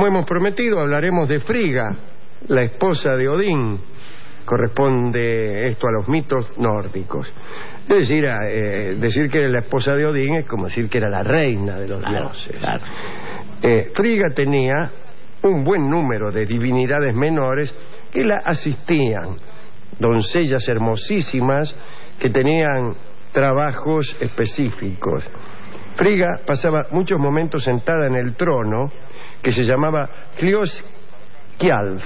Como hemos prometido, hablaremos de Frigga, la esposa de Odín. Corresponde esto a los mitos nórdicos. Es decir, decir que era la esposa de Odín es como decir que era la reina de los dioses. Claro. Frigga tenía un buen número de divinidades menores que la asistían, doncellas hermosísimas que tenían trabajos específicos. Frigga pasaba muchos momentos sentada en el trono que se llamaba Hljóðskjalf,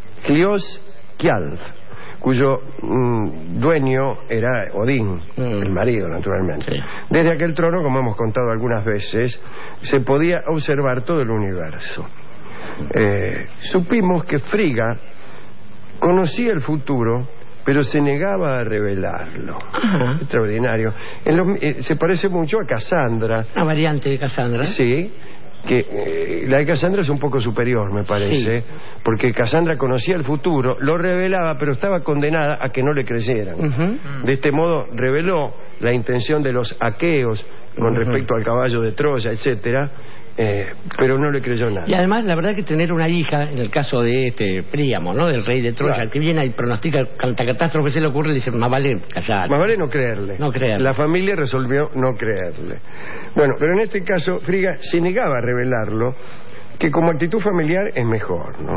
cuyo dueño era Odín, el marido, naturalmente. Sí. Desde aquel trono, como hemos contado algunas veces, se podía observar todo el universo. Supimos que Frigga conocía el futuro, pero se negaba a revelarlo. Extraordinario. Se parece mucho a Casandra. Una variante de Casandra. Sí, que la de Casandra es un poco superior, me parece, sí. Porque Casandra conocía el futuro, lo revelaba, pero estaba condenada a que no le creyeran. De este modo reveló la intención de los aqueos con respecto al caballo de Troya, etcétera. Pero no le creyó nada. Y además, la verdad que tener una hija, en el caso de Príamo, ¿no? Del rey de Troya, claro, que viene y pronostica cuanta catástrofe se le ocurre, le dice, más vale callar. Más vale no creerle. No creerle. La familia resolvió no creerle. Bueno, pero en este caso, Frigga se negaba a revelarlo, que como actitud familiar es mejor, ¿no?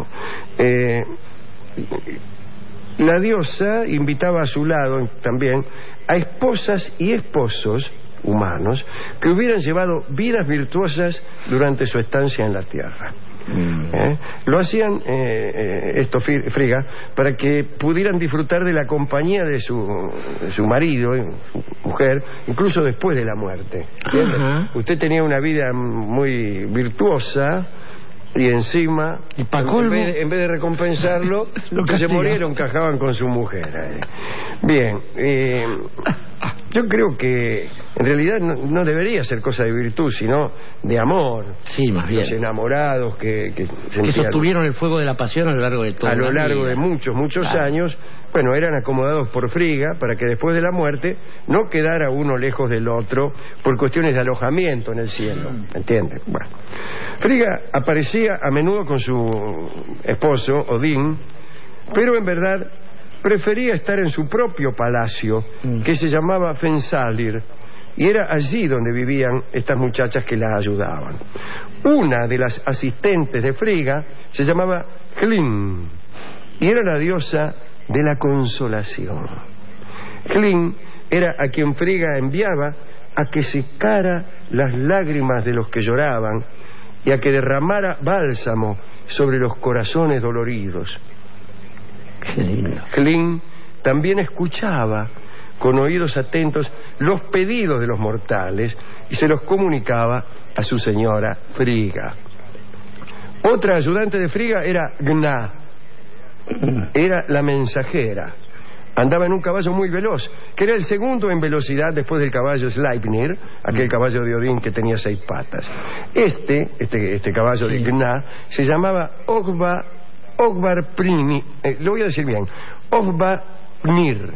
La diosa invitaba a su lado también a esposas y esposos humanos que hubieran llevado vidas virtuosas durante su estancia en la tierra. Lo hacían Frigga para que pudieran disfrutar de la compañía de su marido, su mujer, incluso después de la muerte. Usted tenía una vida muy virtuosa y encima, en vez de recompensarlo, los que se murieron cajaban con su mujer. Bien, yo creo que en realidad no debería ser cosa de virtud, sino de amor. Sí, más bien. Los enamorados que sostuvieron el fuego de la pasión a lo largo de todo. A lo largo de muchos claro, años, bueno, eran acomodados por Frigga para que después de la muerte no quedara uno lejos del otro por cuestiones de alojamiento en el cielo. ¿Entiende? Bueno, Frigga aparecía a menudo con su esposo, Odín, pero en verdad prefería estar en su propio palacio, que se llamaba Fensalir, y era allí donde vivían estas muchachas que la ayudaban. Una de las asistentes de Frigga se llamaba Hlin, y era la diosa de la consolación. Hlin era a quien Frigga enviaba a que secara las lágrimas de los que lloraban y a que derramara bálsamo sobre los corazones doloridos. Hlin también escuchaba con oídos atentos los pedidos de los mortales y se los comunicaba a su señora Frigga. Otra ayudante de Frigga era Gná. Era la mensajera. Andaba en un caballo muy veloz, que era el segundo en velocidad después del caballo Sleipnir, aquel caballo de Odín que tenía 6 patas. Este caballo de Gná se llamaba Ogvarpnir. Lo voy a decir bien. Ogvarpnir.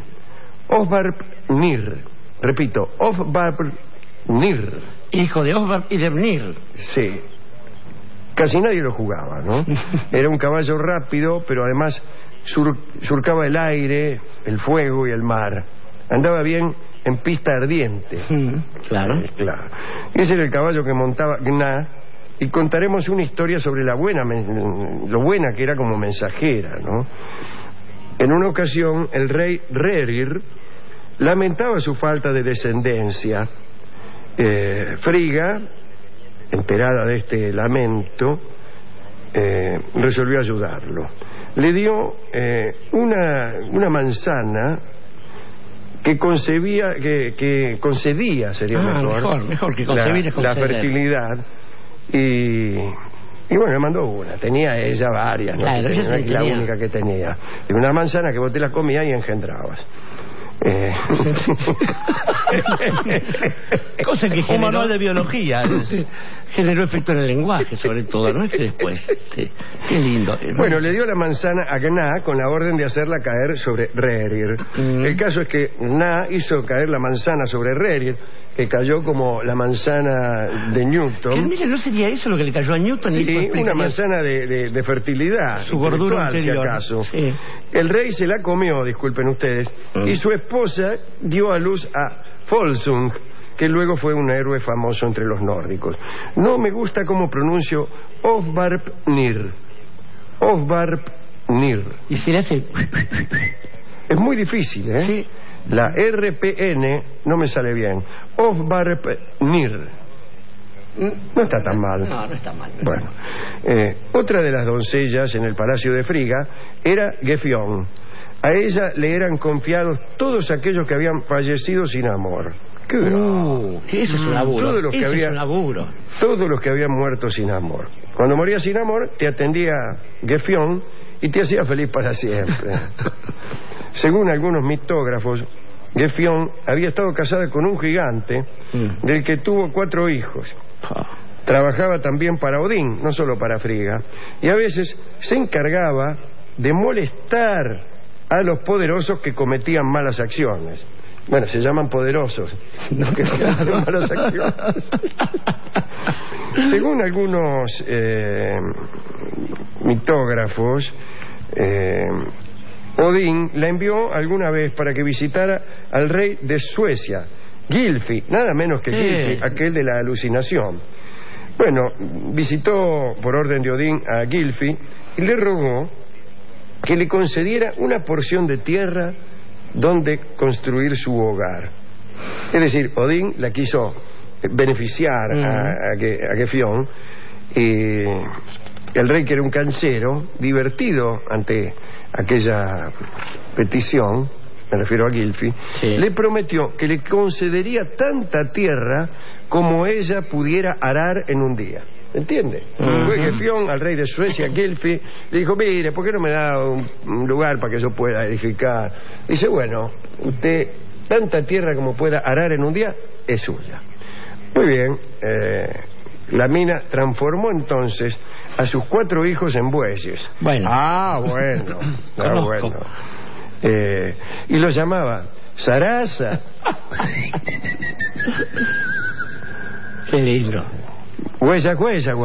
Repito, Ogvarpnir. Hijo de Ogvar y de Pnir. Sí. Casi nadie lo jugaba, ¿no? Era un caballo rápido, pero además surcaba el aire, el fuego y el mar. Andaba bien en pista ardiente. Claro. Claro. Ese era el caballo que montaba Gná, y contaremos una historia sobre lo buena que era como mensajera, ¿no? En una ocasión, el rey Rerir lamentaba su falta de descendencia. Frigga, enterada de este lamento, resolvió ayudarlo. Le dio una manzana que concedía, sería mejor que concebir es la fertilidad, y bueno, le mandó una. Tenía ella varias, ¿no? Claro, ella la tenía única que tenía. Y una manzana que vos te la comías y engendrabas. Cosa que un manual de biología. Generó efecto en el lenguaje, sobre todo, ¿no? Es que después, sí. Qué lindo. Bueno, le dio la manzana a Gná con la orden de hacerla caer sobre Rerir. El caso es que Gná hizo caer la manzana sobre Rerir que cayó como la manzana de Newton. Mire, ¿no sería eso lo que le cayó a Newton? Sí, una manzana de fertilidad. Su gordura interior. Si acaso. Sí. El rey se la comió, disculpen ustedes, y su esposa dio a luz a Volsung, que luego fue un héroe famoso entre los nórdicos. No me gusta cómo pronuncio Ofvarpnir. Ofvarpnir. Y se le hace... Es muy difícil, ¿eh? Sí. La RPN no me sale bien. Ofvarpnir. No está tan mal. No, no está mal. Bueno, otra de las doncellas en el palacio de Friga era Gefion. A ella le eran confiados todos aquellos que habían fallecido sin amor. Eso es un laburo. Todos los que es un laburo. Todos los que habían muerto sin amor. Cuando moría sin amor, te atendía Gefion y te hacía feliz para siempre. Según algunos mitógrafos, Gefion había estado casada con un gigante del que tuvo 4 hijos. Trabajaba también para Odín, no solo para Friga, y a veces se encargaba de molestar a los poderosos que cometían malas acciones. Bueno, se llaman poderosos, no que cometen malas acciones. Según algunos mitógrafos, Odín la envió alguna vez para que visitara al rey de Suecia, Gylfi, nada menos que Gylfi, aquel de la alucinación. Bueno, visitó por orden de Odín a Gylfi y le rogó que le concediera una porción de tierra donde construir su hogar. Es decir, Odín la quiso beneficiar a Gefion, y el rey, que era un canchero, divertido ante aquella petición, me refiero a Gylfi, le prometió que le concedería tanta tierra como ella pudiera arar en un día. ¿Entiende? Fue Gefion al rey de Suecia, Gylfi, le dijo: mire, ¿por qué no me da un lugar para que yo pueda edificar? Dice: bueno, usted, tanta tierra como pueda arar en un día es suya. Muy bien, la mina transformó entonces a sus 4 hijos en bueyes. Bueno. Bueno. Y los llamaba Sarasa. Qué lindo. Huella,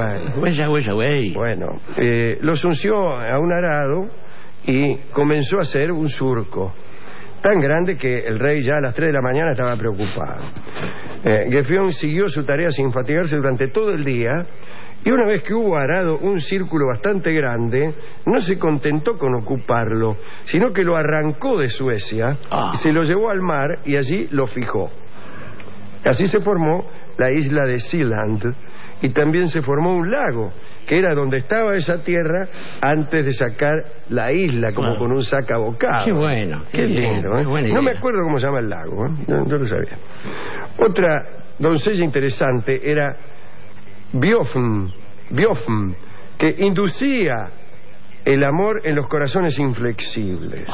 güey. Bueno, los unció a un arado y comenzó a hacer un surco tan grande que el rey ya a las 3 de la mañana estaba preocupado. Gefion siguió su tarea sin fatigarse durante todo el día, y una vez que hubo arado un círculo bastante grande, no se contentó con ocuparlo, sino que lo arrancó de Suecia, se lo llevó al mar y allí lo fijó. Así se formó la isla de Sealand, y también se formó un lago, que era donde estaba esa tierra antes de sacar la isla, como con un sacabocado. Qué bueno. Qué lindo, ¿eh? No me acuerdo cómo se llama el lago, ¿eh? No lo sabía. Otra doncella interesante era Biofn, que inducía el amor en los corazones inflexibles.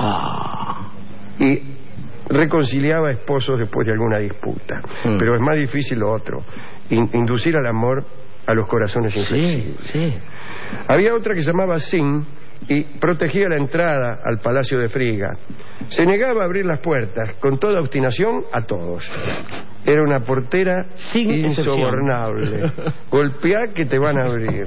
Y reconciliaba esposos después de alguna disputa. Pero es más difícil lo otro, inducir al amor a los corazones inflexibles. Sí. Había otra que se llamaba Sin, y protegía la entrada al palacio de Friga. Se negaba a abrir las puertas con toda obstinación a todos. Era una portera insobornable. Golpeá que te van a abrir.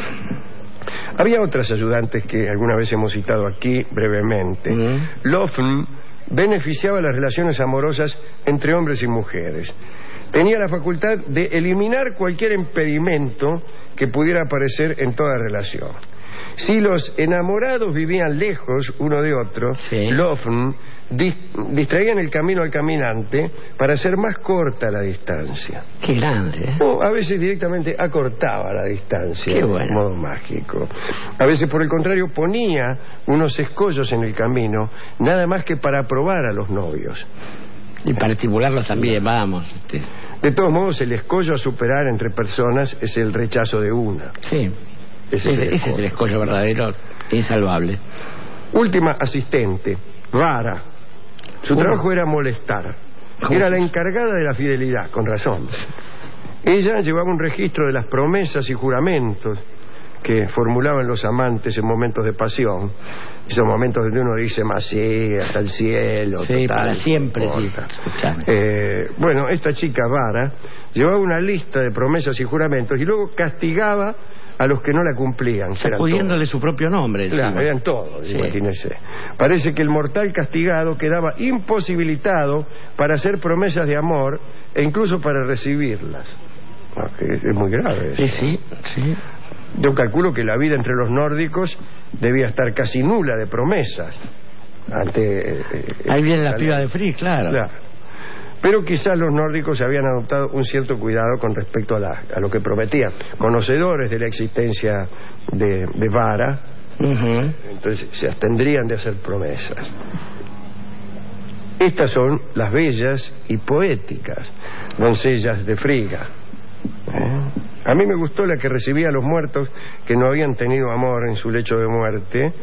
Había otras ayudantes que alguna vez hemos citado aquí brevemente. Lofn beneficiaba las relaciones amorosas entre hombres y mujeres. Tenía la facultad de eliminar cualquier impedimento que pudiera aparecer en toda relación. Si los enamorados vivían lejos uno de otro, Lofn distraían el camino al caminante para hacer más corta la distancia. Qué grande, ¿eh? O a veces directamente acortaba la distancia. Qué bueno. De modo mágico. A veces, por el contrario, ponía unos escollos en el camino, nada más que para probar a los novios. Y para estimularlos también, vamos. De todos modos, el escollo a superar entre personas es el rechazo de una. Sí. Ese es el escollo verdadero, insalvable. Última asistente, Vara. Su trabajo era molestar. Era la encargada de la fidelidad, con razón. Ella llevaba un registro de las promesas y juramentos que formulaban los amantes en momentos de pasión, esos momentos donde uno dice más sí, hasta el cielo, sí, total, para siempre, no sí. Bueno, esta chica Vara llevaba una lista de promesas y juramentos y luego castigaba a los que no la cumplían, sacudiéndole su propio nombre. Claro, eran todos, sí. Imagínese. Parece que el mortal castigado quedaba imposibilitado para hacer promesas de amor e incluso para recibirlas. Es muy grave eso. Sí. Yo calculo que la vida entre los nórdicos debía estar casi nula de promesas. Ahí viene la piba de Frigg, claro. Pero quizás los nórdicos habían adoptado un cierto cuidado con respecto a lo que prometían. Conocedores de la existencia de Vara, entonces se abstendrían de hacer promesas. Estas son las bellas y poéticas doncellas de Frigga. A mí me gustó la que recibía a los muertos que no habían tenido amor en su lecho de muerte.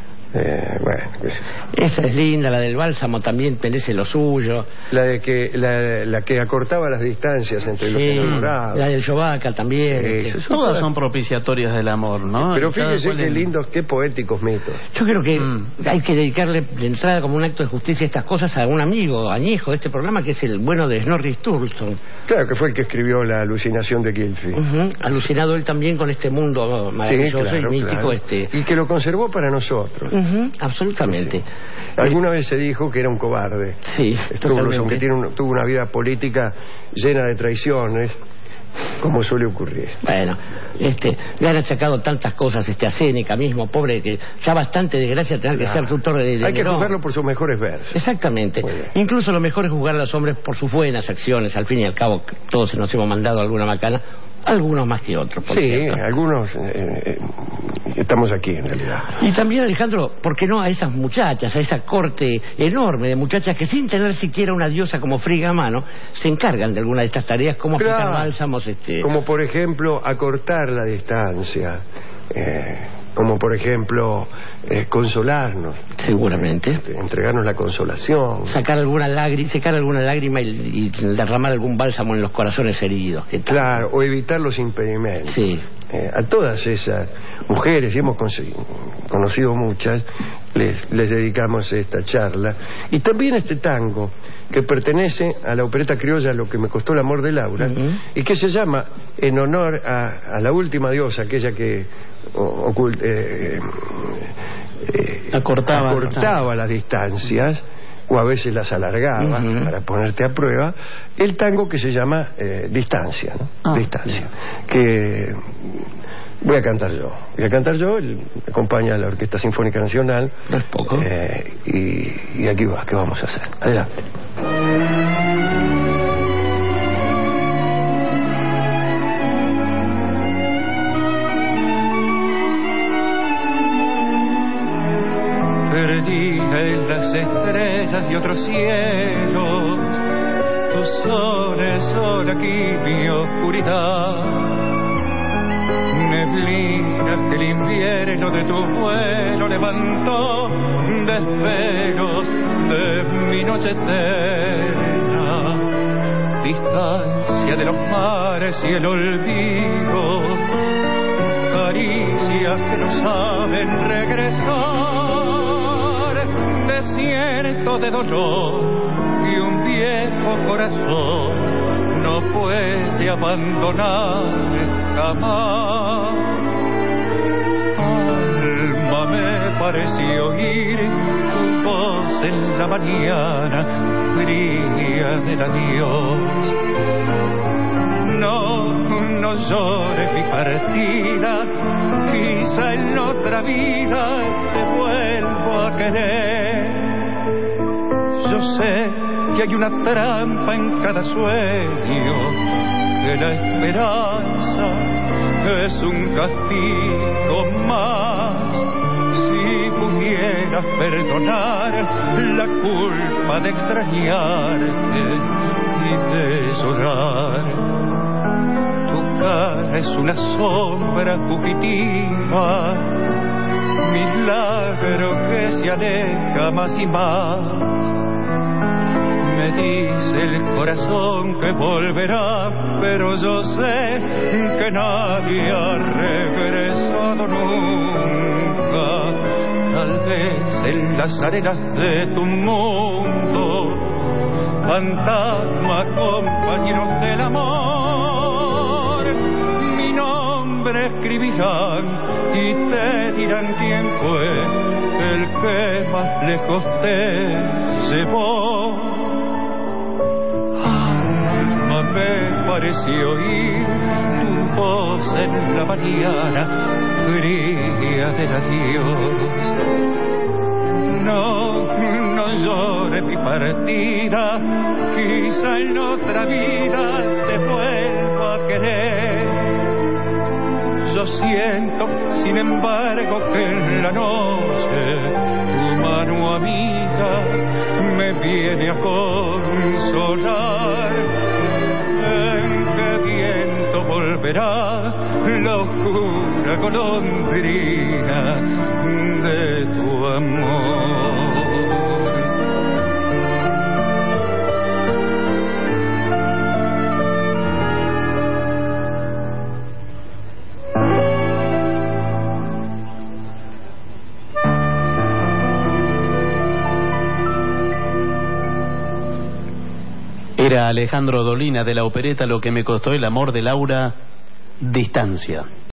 Esa es linda, la del bálsamo también merece lo suyo. La que acortaba las distancias entre los enamorados. La del Yovaca también. Todas son propiciatorias del amor, ¿no? Pero fíjese qué lindos, qué poéticos mitos. Yo creo que hay que dedicarle de entrada como un acto de justicia estas cosas a un amigo añejo de este programa, que es el bueno de Snorri Sturluson. Claro, que fue el que escribió La alucinación de Gylfi. Alucinado él también con este mundo maravilloso y mítico. Y que lo conservó para nosotros. Absolutamente. Sí. Alguna vez se dijo que era un cobarde. Sí, Sturluson, que tuvo una vida política llena de traiciones, como suele ocurrir. Bueno, le han achacado tantas cosas a Séneca mismo, pobre, que ya bastante desgracia tener que ser tutor de Hay que juzgarlo por sus mejores versos. Exactamente. Incluso lo mejor es juzgar a los hombres por sus buenas acciones. Al fin y al cabo, todos nos hemos mandado alguna macana. Algunos más que otros, por cierto. Algunos estamos aquí en realidad. Y también, Alejandro, ¿por qué no a esas muchachas, a esa corte enorme de muchachas que sin tener siquiera una diosa como Frigga a mano, se encargan de alguna de estas tareas, como aplicar bálsamos? Como por ejemplo acortar la distancia, como por ejemplo consolarnos. Seguramente. Entregarnos la consolación. Secar alguna lágrima y derramar algún bálsamo en los corazones heridos. Claro, o evitar los impedimentos. Sí. A todas esas mujeres, y hemos conocido muchas, les dedicamos esta charla. Y también este tango, que pertenece a la opereta criolla Lo que me costó el amor de Laura, y que se llama en honor a la última diosa, aquella que acortaba las distancias, o a veces las alargaba para ponerte a prueba, el tango que se llama Distancia, ¿no? Distancia, que voy a cantar yo, me acompaña la Orquesta Sinfónica Nacional. No es poco. Y aquí va, ¿qué vamos a hacer? Adelante. Perdida en las estrellas de otros cielos, tus soles son aquí mi oscuridad. Neblinas que el invierno de tu vuelo levantó, desvelos de mi noche eterna. Distancia de los mares y el olvido, caricias que no saben regresar. Desierto de dolor y un viejo corazón no puede abandonar jamás. Alma, me pareció oír tu voz en la mañana fría del adiós. No llores mi partida, quizá en otra vida te vuelvo a querer. Yo sé que hay una trampa en cada sueño, que la esperanza es un castigo más. Si pudieras perdonar la culpa de extrañarte y de llorar. Tu cara es una sombra fugitiva, milagro que se aleja más y más. Me Me dice el corazón que volverá, pero yo sé que nadie ha regresado nunca. Tal vez en las arenas de tu mundo, fantasmas compañeros del amor, mi nombre escribirán y te dirán quién fue el que más lejos te llevó. Me pareció oír tu voz en la mañana fría del adiós. No llores mi partida, quizá en otra vida te vuelvo a querer. Yo siento, sin embargo, que en la noche tu mano amiga me viene a consolar. ¿En qué viento volverá la oscura golondrina de tu amor? Era Alejandro Dolina de la opereta Lo que me costó el amor de Laura, Distancia.